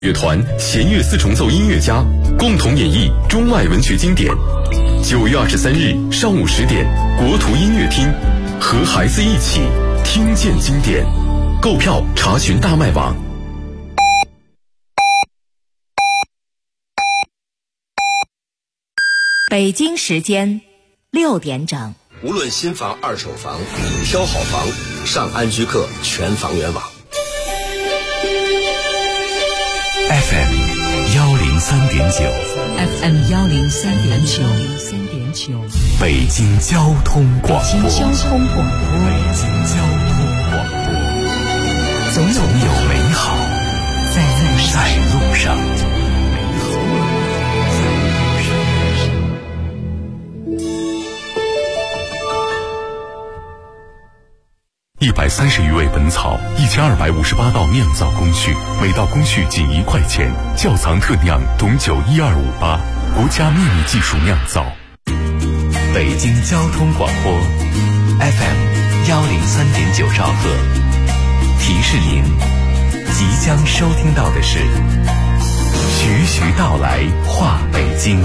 乐团弦乐四重奏音乐家共同演绎中外文学经典。9月23日上午10点，国图音乐厅，和孩子一起听见经典。购票查询大麦网。 北京时间6点整。 无论新房、二手房，挑好房上安居客全房源网。 FM 103.9 FM 103.9 北京交通广播。 北京交通广播。 总有美好在路上。130余味本草，1258道酿造工序，每道工序仅1块钱。窖藏特酿董酒12588，国家秘密技术酿造。北京交通广播 FM 103.9兆赫，提示您即将收听到的是徐徐道来话北京。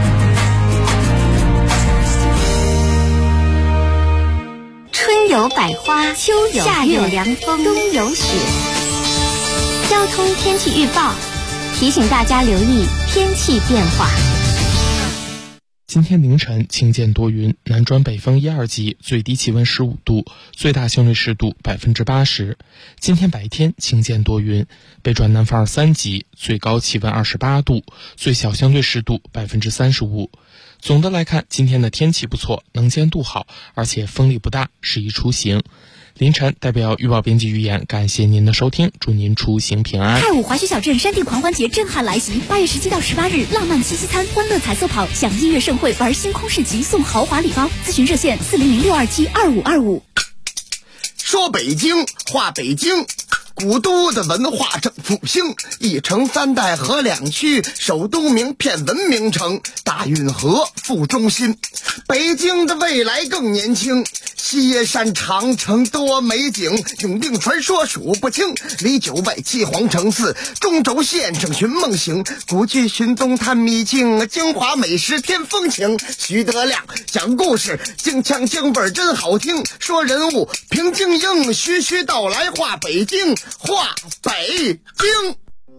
春有百花，秋有夏有凉风，冬有雪。交通天气预报提醒大家留意天气变化。 今天凌晨晴间多云，南转北风1、2级，最低气温15度，最大相对湿度80%。今天白天晴间多云，北转南风2、3级，最高气温28度，最小相对湿度35%。总的来看，今天的天气不错，能见度好，而且风力不大，适宜出行。凌晨代表预报编辑预言，感谢您的收听，祝您出行平安。 太武滑雪小镇山地狂欢节震撼来袭，8月17到18日，浪漫七夕餐、欢乐彩色跑，享音乐盛会，玩星空市集，送豪华礼包。咨询热线400-627-2525。 说北京话北京，古都的文化正复兴，一城三代河两区，首都名片文明城，大运河副中心。北京的未来更年轻，西山长城多美景，永定传说数不清，离9外7皇城4，中轴线上寻梦行，古剧寻踪探秘境，京华美食添风情。徐德亮讲故事，京腔京味真好听，说人物评京英，徐徐道来话北京，话北京。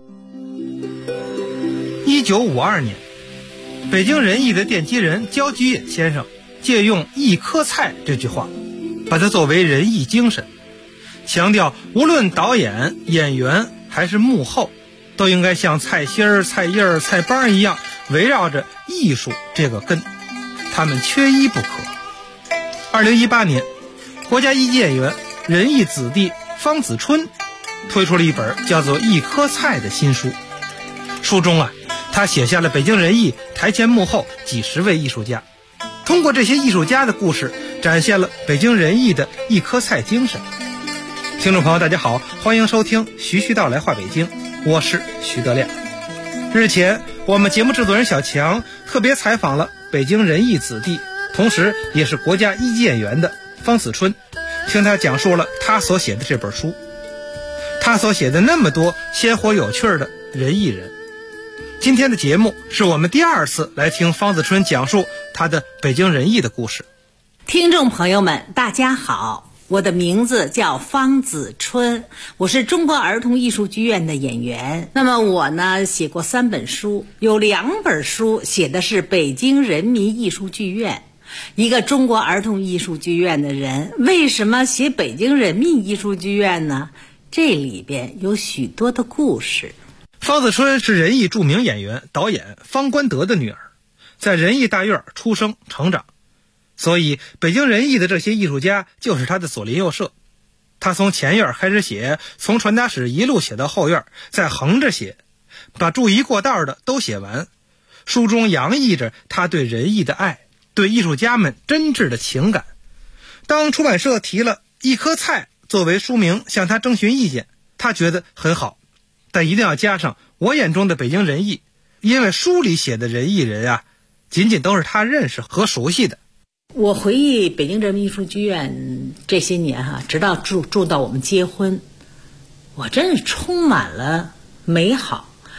1952年，北京人艺的奠基人焦菊隐先生借用一颗菜这句话，把它作为人艺精神，强调无论导演、演员还是幕后，都应该像菜心儿、菜叶儿、菜帮一样，围绕着艺术这个根，他们缺一不可。2018年，国家一级演员、人艺子弟方子春推出了一本叫做《一颗菜》的新书。书中他写下了北京人艺台前幕后几十位艺术家，通过这些艺术家的故事，展现了北京人艺的一颗菜精神。听众朋友大家好，欢迎收听徐徐道来话北京，我是徐德亮。日前，我们节目制作人小强特别采访了北京人艺子弟，同时也是国家一级演员的方子春，听他讲述了他所写的这本书，他所写的那么多鲜活有趣的人艺人。今天的节目是我们第2次来听方子春讲述他的北京人艺的故事。 听众朋友们大家好，我的名字叫方子春，我是中国儿童艺术剧院的演员。那么我呢写过3本书，有2本书写的是北京人民艺术剧院。一个中国儿童艺术剧院的人为什么写北京人民艺术剧院呢？这里边有许多的故事。 方子春是人艺著名演员、导演方关德的女儿，在人艺大院出生成长，所以北京人艺的这些艺术家就是她的左邻右舍。她从前院开始写，从传达室一路写到后院，再横着写，把注意过道的都写完。书中洋溢着她对人艺的爱，对艺术家们真挚的情感。当出版社提了一颗菜作为书名向她征询意见，她觉得很好，但一定要加上我眼中的北京人艺，因为书里写的人艺人仅仅都是他认识和熟悉的。 我回忆北京人民艺术剧院这些年直到住到我们结婚，我真是充满了美好。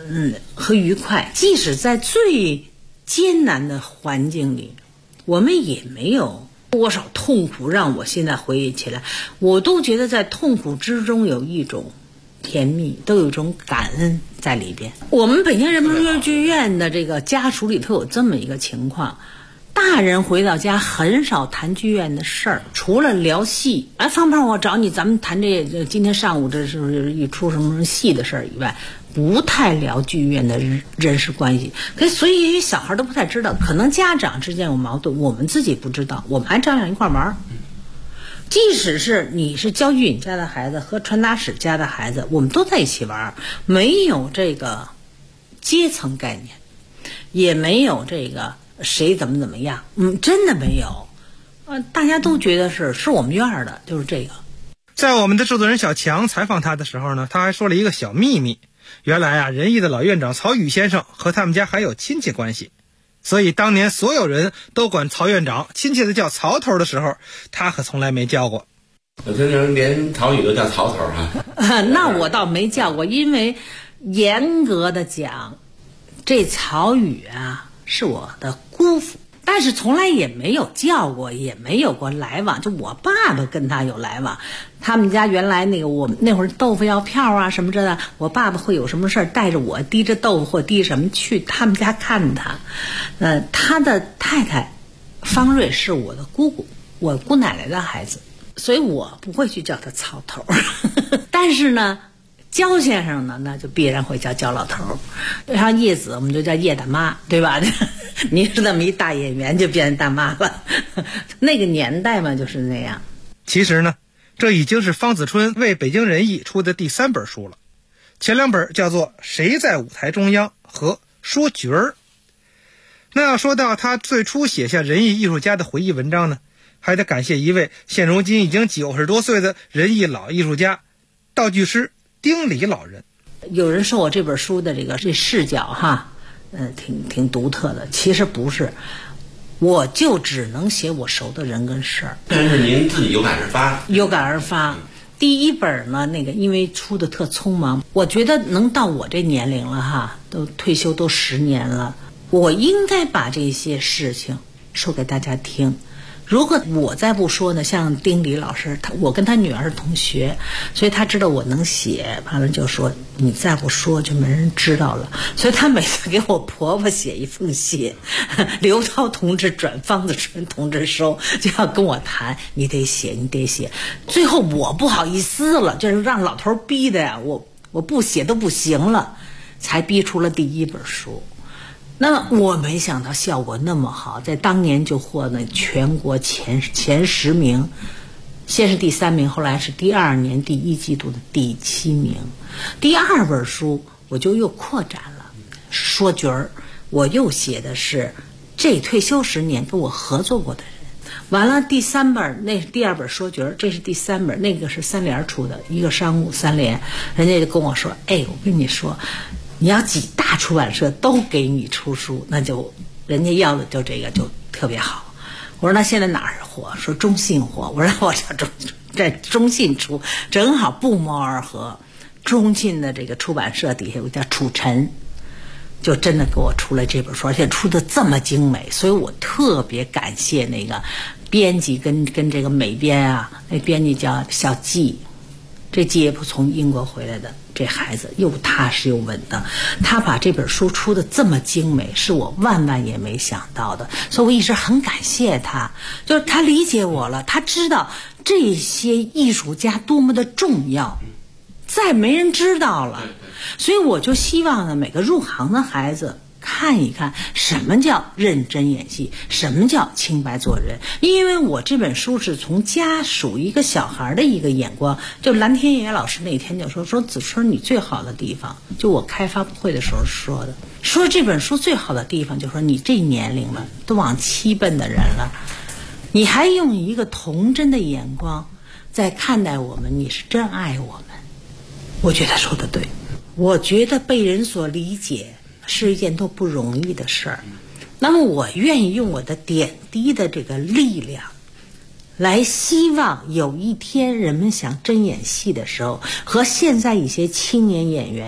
和愉快。即使在最艰难的环境里，我们也没有多少痛苦，让我现在回忆起来，我都觉得在痛苦之中有一种甜蜜，都有一种感恩在里边。我们北京人民歌剧院的这个家属里头有这么一个情况，大人回到家很少谈剧院的事儿，除了聊戏，方胖我找你咱们谈这今天上午这是不是一出什么戏的事儿以外，不太聊剧院的人事关系。所以小孩都不太知道，可能家长之间有矛盾，我们自己不知道，我们还照样一块玩。即使是你是焦菊隐家的孩子和传达室家的孩子，我们都在一起玩，没有这个阶层概念，也没有这个谁怎么样，真的没有。大家都觉得是我们院的，就是这个。 在我们的制作人小强采访他的时候呢，他还说了一个小秘密。原来仁义的老院长曹禺先生和他们家还有亲戚关系，所以当年所有人都管曹院长亲切的叫曹头的时候，他可从来没叫过。 我听人连曹禺都叫曹头那我倒没叫过，因为严格的讲，这曹禺是我的姑父，但是从来也没有叫过，也没有过来往。就我爸爸跟他有来往，他们家原来我们那会儿豆腐要票什么之类的，我爸爸会有什么事儿带着我提着豆腐或提什么去他们家看他。他的太太方瑞是我的姑姑，我姑奶奶的孩子，所以我不会去叫他曹头。但是呢，焦先生呢，那就必然会叫焦老头。像叶子我们就叫叶大妈，对吧？您是那么一大演员就变成大妈了。那个年代嘛就是那样。 其实呢，这已经是方子春为北京人艺出的第3本书了，前2本叫做《谁在舞台中央》和《说角儿》。那要说到他最初写下人艺艺术家的回忆文章呢，还得感谢一位现如今已经90多岁的人艺老艺术家，道具师丁礼老人。 有人说我这本书的这视角挺独特的，其实不是，我就只能写我熟的人跟事儿。 但是您自己有感而发。 第1本呢，因为出的特匆忙，我觉得能到我这年龄了都退休都10年了，我应该把这些事情说给大家听。如果我再不说呢，像丁礼老师，我跟他女儿是同学，所以他知道我能写，完了就说你再不说就没人知道了。所以他每次给我婆婆写一封信，刘涛同志转方子春同志收，就要跟我谈，你得写。最后我不好意思了，就是让老头逼的呀，我不写都不行了，才逼出了第1本书。那么我没想到效果那么好，在当年就获了全国前10名，先是第3名，后来是第2年第1季度的第7名。第2本书我就又扩展了，说角儿，我又写的是这退休10年跟我合作过的人。完了第3本，那是第2本说角儿，这是第3本，那个是3联出的，一个商务3联，人家就跟我说，我跟你说，你要几大出版社都给你出书，那就人家要的就这个就特别好。我说那现在哪儿火？说中信火。我说我在中信出，正好不谋而合。中信的这个出版社底下有个叫楚晨，就真的给我出了这本书，而且出的这么精美，所以我特别感谢那个编辑跟这个美编那编辑叫小季。这季也不从英国回来的，这孩子又踏实又稳当，他把这本书出的这么精美，是我万也没想到的，所以我一直很感谢他，就是他理解我了，他知道这些艺术家多么的重要，再没人知道了，所以我就希望呢，每个入行的孩子看一看什么叫认真演戏，什么叫清白做人。因为我这本书是从家属一个小孩的一个眼光，就蓝天野老师那天就说子春你最好的地方，就我开发布会的时候说的，说这本书最好的地方就说你这年龄了，都往7奔的人了，你还用一个童真的眼光在看待我们，你是真爱我们。我觉得他说的对，我觉得被人所理解是一件多不容易的事儿，那么我愿意用我的点滴的这个力量来希望有一天人们想真演戏的时候，和现在一些青年演员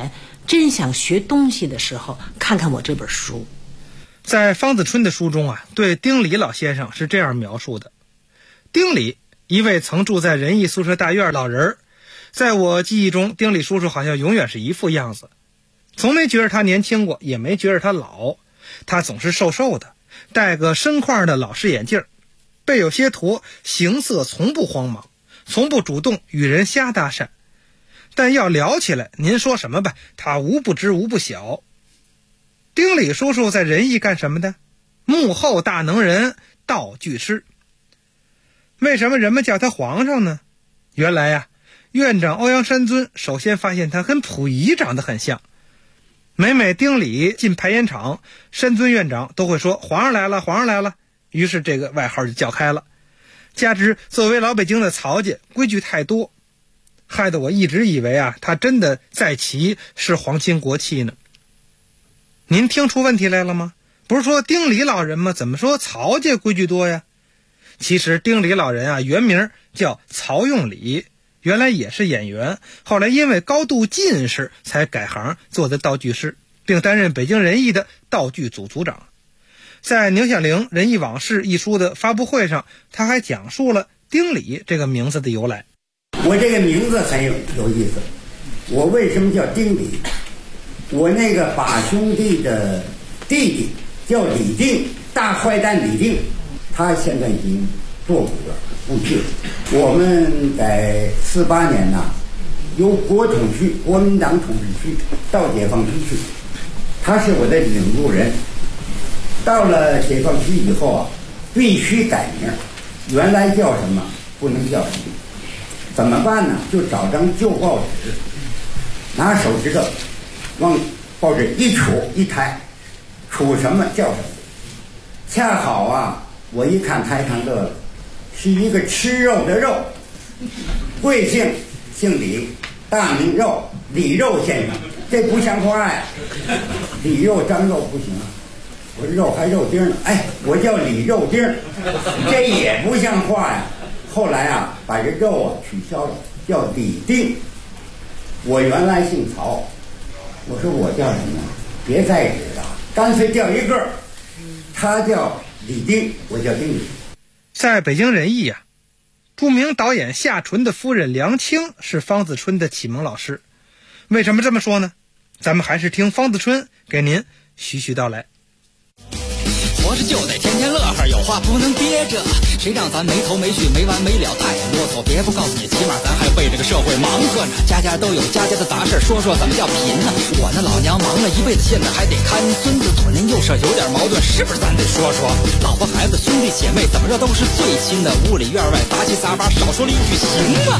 真想学东西的时候，看看我这本书。 在方子春的书中啊，对丁礼老先生是这样描述的：丁礼，一位曾住在仁义宿舍大院老人，在我记忆中，丁礼叔叔好像永远是一副样子，从没觉得他年轻过，也没觉得他老。他总是瘦瘦的，戴个深框的老式眼镜，背有些驼，形色从不慌忙，从不主动与人瞎搭讪。但要聊起来，您说什么吧，他无不知无不晓。丁礼叔叔在仁义干什么的？幕后大能人，道具师。为什么人们叫他皇上呢？原来呀，院长欧阳山尊首先发现他跟溥仪长得很像。每丁礼进排烟厂，山尊院长都会说皇上来了，皇上来了，于是这个外号就叫开了。加之作为老北京的曹家，规矩太多，害得我一直以为啊，他真的在齐是皇亲国戚呢。您听出问题来了吗？不是说丁礼老人吗？怎么说曹家规矩多呀？其实丁礼老人啊，原名叫曹用礼，原来也是演员，后来因为高度近视才改行做的道具师，并担任北京仁义的道具组组长。在宁夏陵仁义往事一书的发布会上，他还讲述了丁礼这个名字的由来。 我这个名字很有意思，我为什么叫丁礼？我那个把兄弟的弟弟叫李定，大坏蛋李定，他现在已经作古了，不去了。我们在48年呐，由国民党统治区到解放区去，他是我的领路人。到了解放区以后啊，必须改名，原来叫什么不能叫什么，怎么办呢？就找张旧报纸，拿手指头往报纸一杵一抬，杵什么叫什么。恰好啊，我一看台上乐了，是一个吃肉的肉，贵姓姓李，大名肉，李肉先生，这不像话呀！李肉张肉不行啊，我肉还肉丁呢，哎，我叫李肉丁，这也不像话呀。后来啊，把这肉啊取消了，叫李定。我原来姓曹，我说我叫什么？别再指了，干脆叫一个。他叫李定，我叫丁礼。 在北京仁义啊，著名导演夏纯的夫人梁清是方子春的启蒙老师。为什么这么说呢？咱们还是听方子春给您徐徐道来。 活着就得天天乐呵，有话不能憋着，谁让咱没头没绪没完没了太啰嗦。别不告诉你，起码咱还为这个社会忙活呢。家家都有家家的杂事，说说怎么叫贫呢？我那老娘忙了一辈子，现在还得看孙子，左邻右舍有点矛盾，是不是咱得说说？老婆孩子兄弟姐妹怎么着都是最亲的，屋里院外杂七杂八，少说了一句行吗？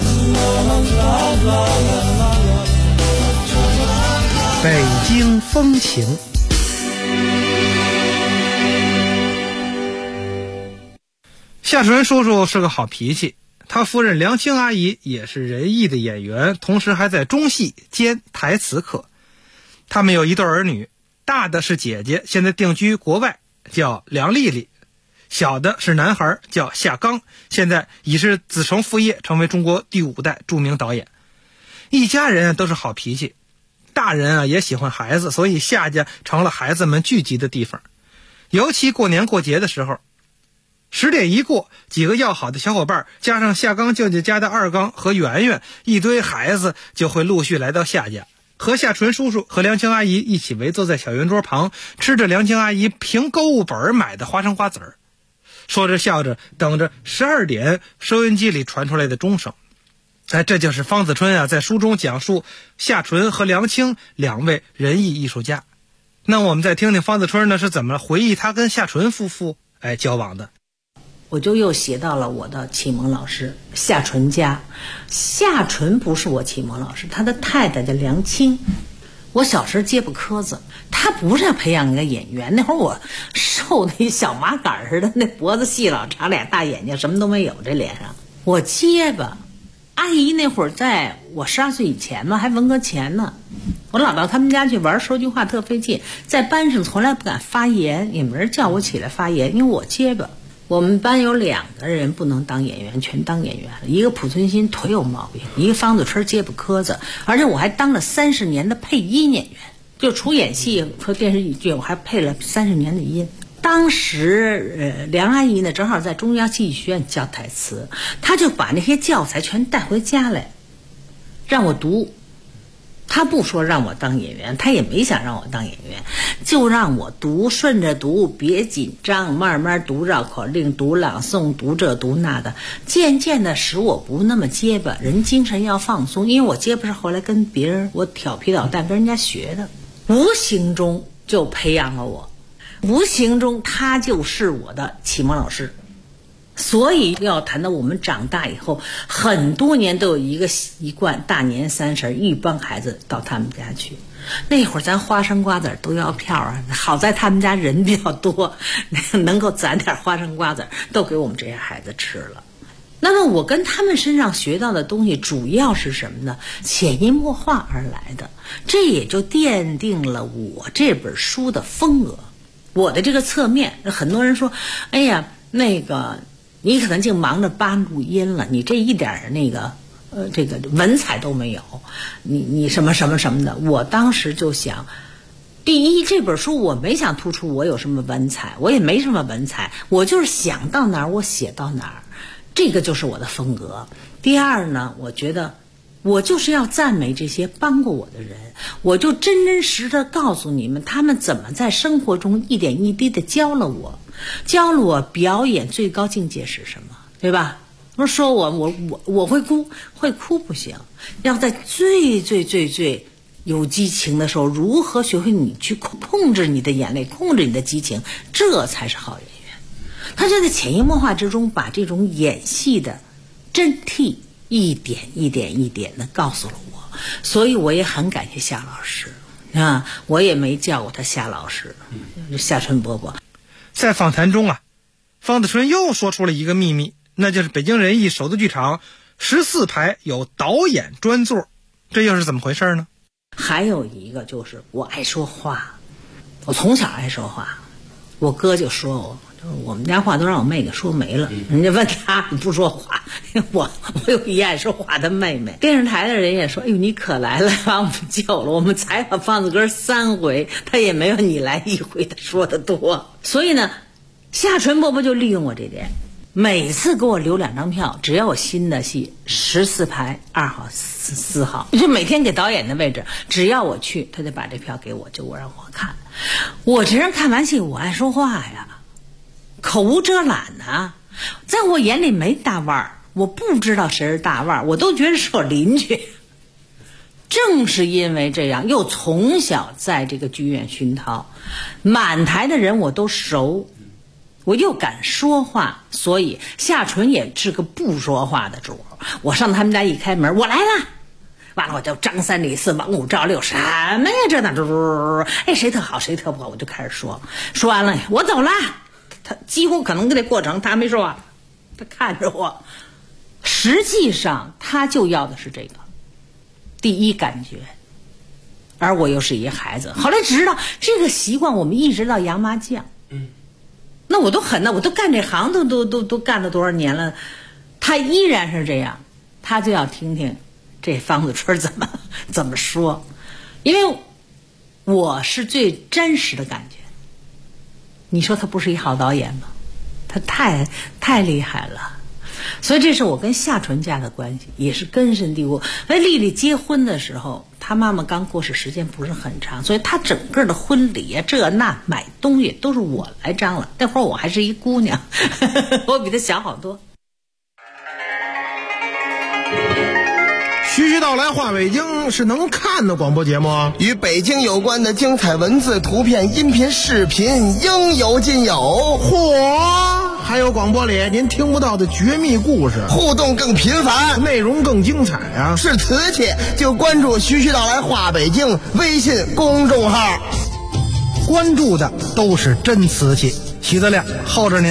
北京风情。夏纯叔叔是个好脾气，他夫人梁清阿姨也是仁义的演员，同时还在中戏兼台词课。他们有一对儿女，大的是姐姐，现在定居国外，叫梁丽丽；小的是男孩，叫夏刚，现在已是子承父业，成为中国第5代著名导演。一家人都是好脾气，大人啊也喜欢孩子，所以夏家成了孩子们聚集的地方。尤其过年过节的时候，10点一过，几个要好的小伙伴加上夏刚舅舅家的二刚和圆圆，一堆孩子就会陆续来到夏家，和夏纯叔叔和梁清阿姨一起围坐在小圆桌旁，吃着梁清阿姨凭购物本买的花生花籽儿，说着笑着，等着12点收音机里传出来的钟声。这就是方子春啊在书中讲述夏纯和梁清2位仁义艺术家。那我们再听听方子春呢是怎么回忆他跟夏纯夫妇交往的。 我就又写到了我的启蒙老师夏纯家。夏纯不是我启蒙老师，他的太太叫梁清。我小时候结巴磕子，他不是要培养一个演员，那会儿我瘦的一小麻杆似的，那脖子细老长，俩大眼睛，什么都没有，这脸上我结巴。阿姨那会儿在我12岁以前嘛，还文革前呢，我老到他们家去玩，说句话特费劲，在班上从来不敢发言，也没人叫我起来发言，因为我结巴。 我们班有2个人不能当演员，全当演员了。一个濮存昕腿有毛病，一个方子春结巴磕子，而且我还当了30年的配音演员，就除演戏和电视剧，我还配了30年的音。当时梁阿姨呢正好在中央戏剧学院教台词，她就把那些教材全带回家来让我读。他不说让我当演员，他也没想让我当演员，就让我读，顺着读，别紧张，慢慢读绕口令，读朗诵，读这读那的，渐渐的使我不那么结巴，人精神要放松。因为我结巴是后来跟别人我调皮捣蛋跟人家学的，无形中就培养了我，无形中他就是我的启蒙老师。所以要谈到我们长大以后，很多年都有一个习惯，大年30一帮孩子到他们家去。那会儿咱花生瓜子都要票啊，好在他们家人比较多，能够攒点花生瓜子都给我们这些孩子吃了。那么我跟他们身上学到的东西主要是什么呢？潜移默化而来的，这也就奠定了我这本书的风格，我的这个侧面。很多人说，哎呀，那个你可能就忙着扒录音了，你这一点那个这个文采都没有，你什么什么什么的。我当时就想，第一，这本书我没想突出我有什么文采，我也没什么文采，我就是想到哪儿我写到哪儿，这个就是我的风格。第二呢，我觉得我就是要赞美这些帮过我的人，我就真真实实的告诉你们，他们怎么在生活中一点一滴的教了我表演最高境界是什么，对吧？不是说我会哭不行，要在最有激情的时候，如何学会你去控制你的眼泪，控制你的激情，这才是好演员。他就在潜移默化之中把这种演戏的真谛一点一点的告诉了我，所以我也很感谢夏老师啊，我也没叫过他夏老师，夏春伯伯。 在访谈中啊，方子春又说出了一个秘密，那就是北京人艺首都剧场14排有导演专座，这又是怎么回事呢？ 还有一个就是我爱说话，我从小爱说话，我哥就说我们家话都让我妹给说没了，人家问他你不说话，我有一爱说话的妹妹。电视台的人也说，哎呦你可来了，把我们救了，我们采访方子哥3回，他也没有你来1回的说的多。所以呢，夏纯伯伯就利用我这点，每次给我留2张票，只要我新的戏14排2号4号，就每天给导演的位置，只要我去，他就把这票给我，就让我看。我这人看完戏我爱说话呀，口无遮拦啊，在我眼里没大腕儿，我不知道谁是大腕儿，我都觉得是我邻居。正是因为这样，又从小在这个剧院熏陶，满台的人我都熟，我又敢说话，所以夏纯也是个不说话的主。我上他们家一开门，我来了，完了我就张3李4王5赵6，什么呀这那哎谁特好谁特不好，我就开始说完了我走了。他几乎可能这过程他还没说话，他看着我，实际上他就要的是这个第一感觉，而我又是一个孩子。后来知道这个习惯，我们一直到洋麻将，那我都狠了，我都干这行都干了多少年了，他依然是这样，他就要听听这方子春怎么说，因为我是最真实的感觉。你说他不是一好导演吗？他太厉害了，所以这是我跟夏纯家的关系，也是根深蒂固。丽丽结婚的时候，她妈妈刚过世时间不是很长，所以她整个的婚礼啊，这那买东西都是我来张罗。那会儿我还是一姑娘，我比她小好多。 徐徐道来话北京是能看的广播节目， 与北京有关的精彩文字、图片、音频、视频应有尽有。 嚯！还有广播里您听不到的绝密故事， 互动更频繁， 内容更精彩啊！ 是瓷器就关注徐徐道来话北京微信公众号， 关注的都是真瓷器。徐德亮候着您。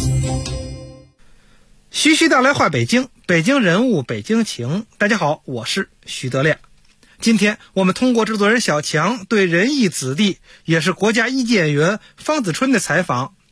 徐徐道来话北京，北京人物，北京情。大家好，我是徐德亮。今天我们通过制作人小强对仁义子弟，也是国家一级演员方子春的采访，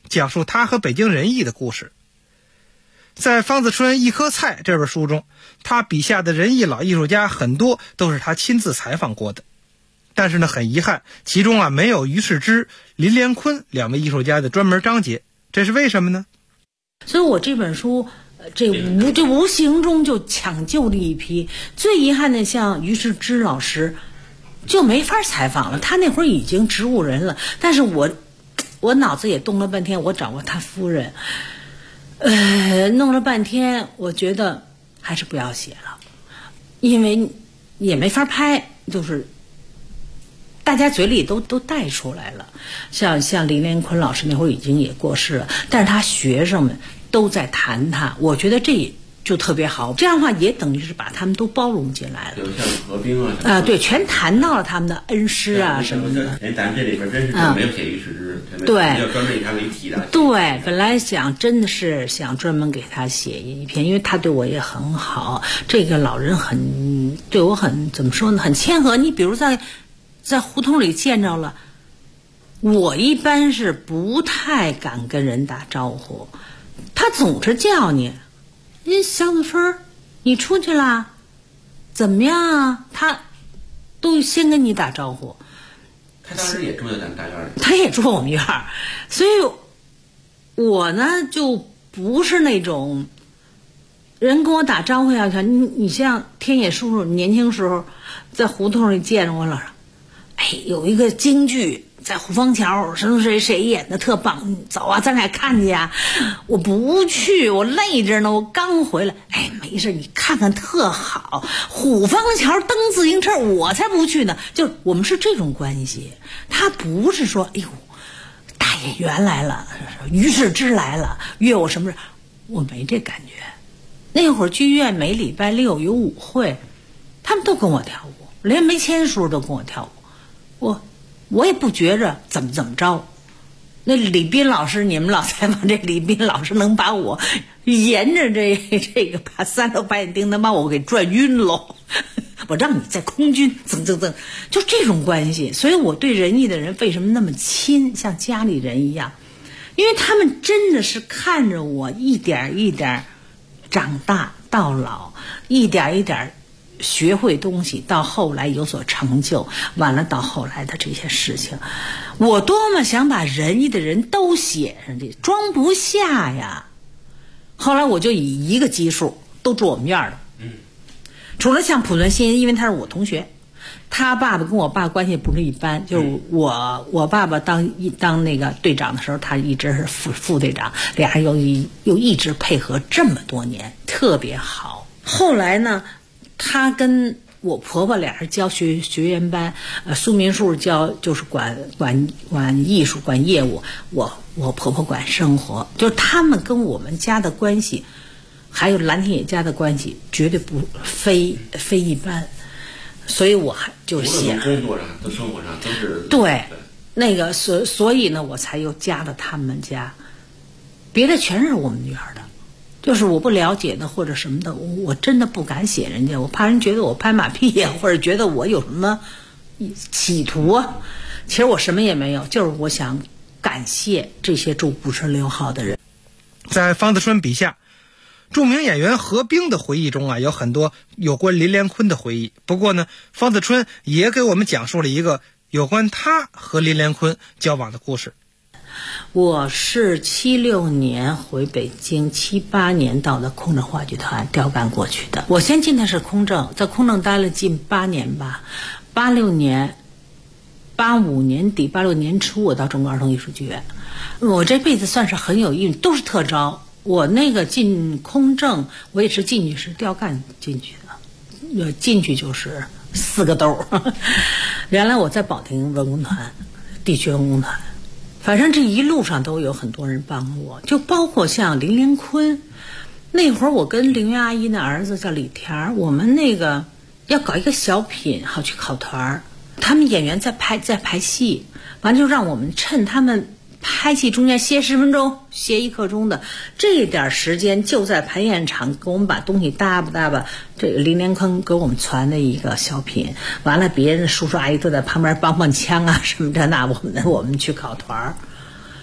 讲述他和北京人艺的故事。在方子春一颗菜这本书中，他笔下的人艺老艺术家很多都是他亲自采访过的，但是呢，很遗憾，其中没有于世之、林连坤两位艺术家的专门章节，这是为什么呢？ 所以我这本书这无形中就抢救了一批。最遗憾的，像于世之老师就没法采访了，他那会儿已经植物人了。但是我脑子也动了半天，我找过他夫人，弄了半天，我觉得还是不要写了，因为也没法拍，就是大家嘴里都带出来了。像林连坤老师那会儿已经也过世了，但是他学生们都在谈他，我觉得这也就特别好。这样的话也等于是把他们都包容进来了。 就像何冰啊， 对，全谈到了他们的恩师啊什么的。 咱这里边真是没有写于世之， 对， 要专门以他为题的。 对，本来真的是想专门给他写一篇，因为他对我也很好。这个老人对我怎么说呢？很谦和。你比如在胡同里见着了，我一般是不太敢跟人打招呼，他总是叫你小子春，你出去啦？怎么样啊？他都先跟你打招呼。 他当时也住在咱们大院里， 他也住我们院儿，所以我呢就不是那种人跟我打招呼要你像天野叔叔年轻时候在胡同里见着我了，有一个京剧在虎坊桥，谁演的特棒，走啊，咱俩看去呀。我不去，我累着呢，我刚回来。没事，你看看特好，虎坊桥蹬自行车，我才不去呢。就我们是这种关系，他不是说大演员来了，于世之来了，约我什么事，我没这感觉。那会儿剧院每礼拜六有舞会，他们都跟我跳舞，连没签书都跟我跳舞，我也不觉着怎么着。那李斌老师，你们老采访这李斌老师，能把我沿着这个把3楼白眼钉能把我给转晕喽。我让你在空军就这种关系。所以我对人艺的人为什么那么亲，像家里人一样，因为他们真的是看着我一点一点长大到老，一点一点学会东西，到后来有所成就，完了到后来的这些事情，我多么想把人艺的人都写上去，装不下呀。后来我就以一个基数，都住我们院了。除了像濮存昕，因为他是我同学，他爸爸跟我爸关系不是一般，就是我爸爸当那个队长的时候，他一直是副队长，俩人又一直配合这么多年，特别好。后来呢，他跟我婆婆俩人教学员班，苏明树就是管艺术管业务，我婆婆管生活，就是他们跟我们家的关系，还有蓝天野家的关系，绝对不非一般。所以我就写工作上和生活上都是对那个所以呢，我才又加了他们家，别的全是我们女儿的。就是我不了解的或者什么的，我真的不敢写人家，我怕人觉得我拍马屁呀，或者觉得我有什么企图啊。其实我什么也没有，就是我想感谢这些住56号的人。 在方子春笔下，著名演员何冰的回忆中有很多有关林连坤的回忆。不过呢，方子春也给我们讲述了一个有关他和林连坤交往的故事。 我是76年回北京，78年到的空政话剧团调干过去的。我先进的是空政，在空政待了近8年吧。86年、85年底、86年初，我到中国儿童艺术剧院。我这辈子算是很有运，都是特招。我那个进空政，我也是进去是调干进去的，进去就是4个兜。原来我在保定文工团、地区文工团。反正这一路上都有很多人帮我，就包括像林连坤。那会儿我跟凌云阿姨的儿子叫李田，我们那个要搞一个小品，好去考团，他们演员在排戏，完就让我们趁他们拍戏中间歇10分钟，歇1刻钟的这点时间，就在排练场给我们把东西搭吧。这个林连坤给我们传的一个小品，完了别人叔叔阿姨都在旁边帮枪啊什么的，那我们去考团。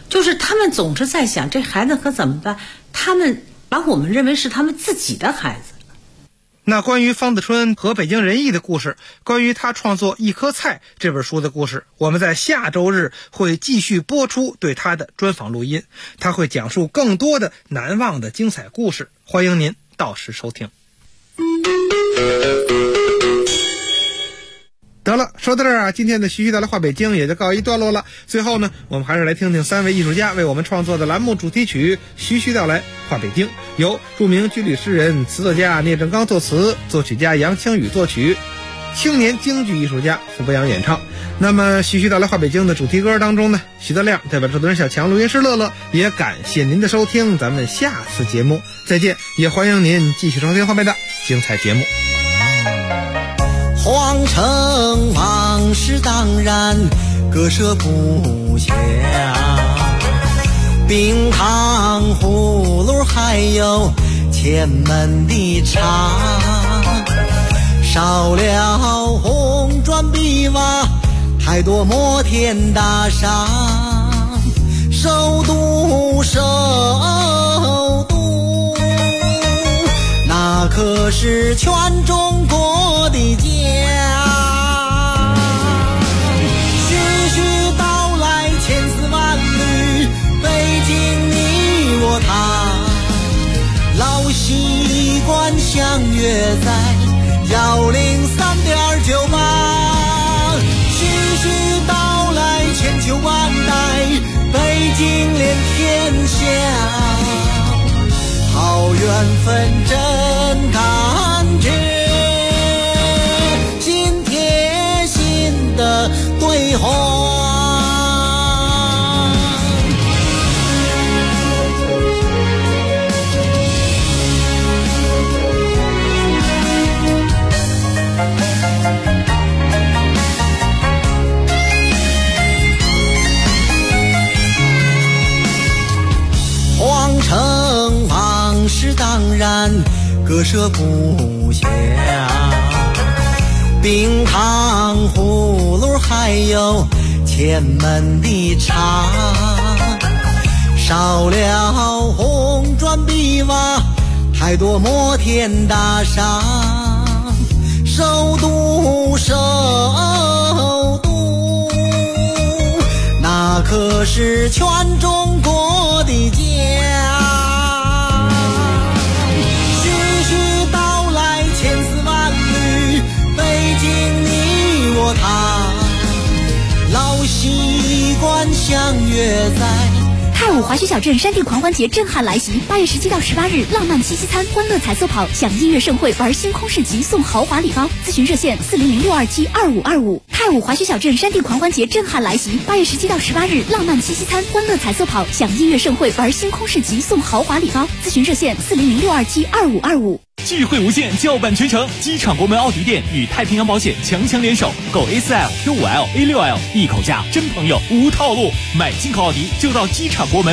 就是他们总是在想这孩子可怎么办，他们把我们认为是他们自己的孩子。 那关于方子春和北京人艺的故事，关于他创作《一颗菜》这本书的故事，我们在下周日会继续播出对他的专访录音，他会讲述更多的难忘的精彩故事，欢迎您到时收听。得了，说到这儿啊，今天的徐徐道来话北京也就告一段落了。最后呢，我们还是来听听3位艺术家为我们创作的栏目主题曲《徐徐道来话北京》，由著名军旅诗人、词作家聂政刚作词，作曲家杨清宇作曲，青年京剧艺术家傅博洋演唱。那么《徐徐道来话北京》的主题歌当中呢，徐德亮代表制作人小强、录音师乐乐，也感谢您的收听，咱们下次节目再见，也欢迎您继续收听后面的精彩节目。 皇城往事当然割舍不下，冰糖葫芦还有前门的茶，少了红砖碧瓦，太多摩天大厦，首都那可是全中国的家。徐徐道来千丝万缕，北京你我他，老习惯相约在103.98。徐徐道来千秋万代，北京连天下。好缘分真感觉，心贴心的对话。皇城往事当然割舍不下，冰糖葫芦还有前门的茶，少了红砖碧瓦，太多摩天大厦，首都那可是全中国的家。他老习惯相约在太武华胥小镇山地狂欢节震撼来袭，8月17到18日，浪漫七夕餐、欢乐彩色跑，享音乐盛会，玩星空市集，送豪华礼包。咨询热线400-627-2525。太武华胥小镇山地狂欢节震撼来袭，8月17到18日，浪漫七夕餐、欢乐彩色跑，享音乐盛会，玩星空市集，送豪华礼包。咨询热线400-627-2525。 聚会无限，叫板全城，机场国门奥迪店与太平洋保险强强联手，购 A4L、Q5L、A6L， 一口价，真朋友无套路。买进口奥迪就到机场国门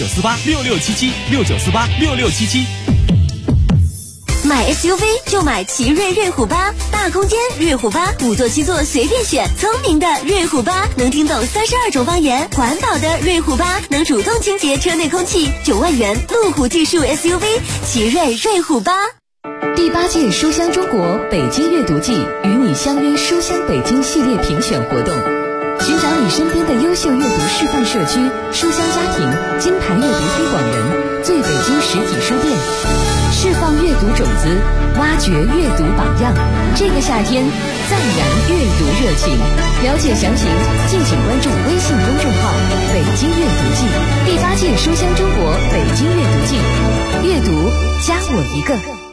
，69486677，69486677。 买 SUV 就买奇瑞瑞虎8，大空间瑞虎8，5座7座随便选，聪明的瑞虎8能听懂32种方言，环保的瑞虎8能主动清洁车内空气，9万元路虎技术 SUV， 奇瑞瑞虎8。 第8届书香中国北京阅读季与你相约书香北京系列评选活动，寻找你身边的优秀阅读示范社区、书香家庭、金牌阅读推广人、最北京实体书店，释放阅读种子，挖掘阅读榜样。这个夏天暂燃阅读热情，了解详情敬请关注微信公众号北京阅读季。第8届书香中国北京阅读季，阅读加我一个。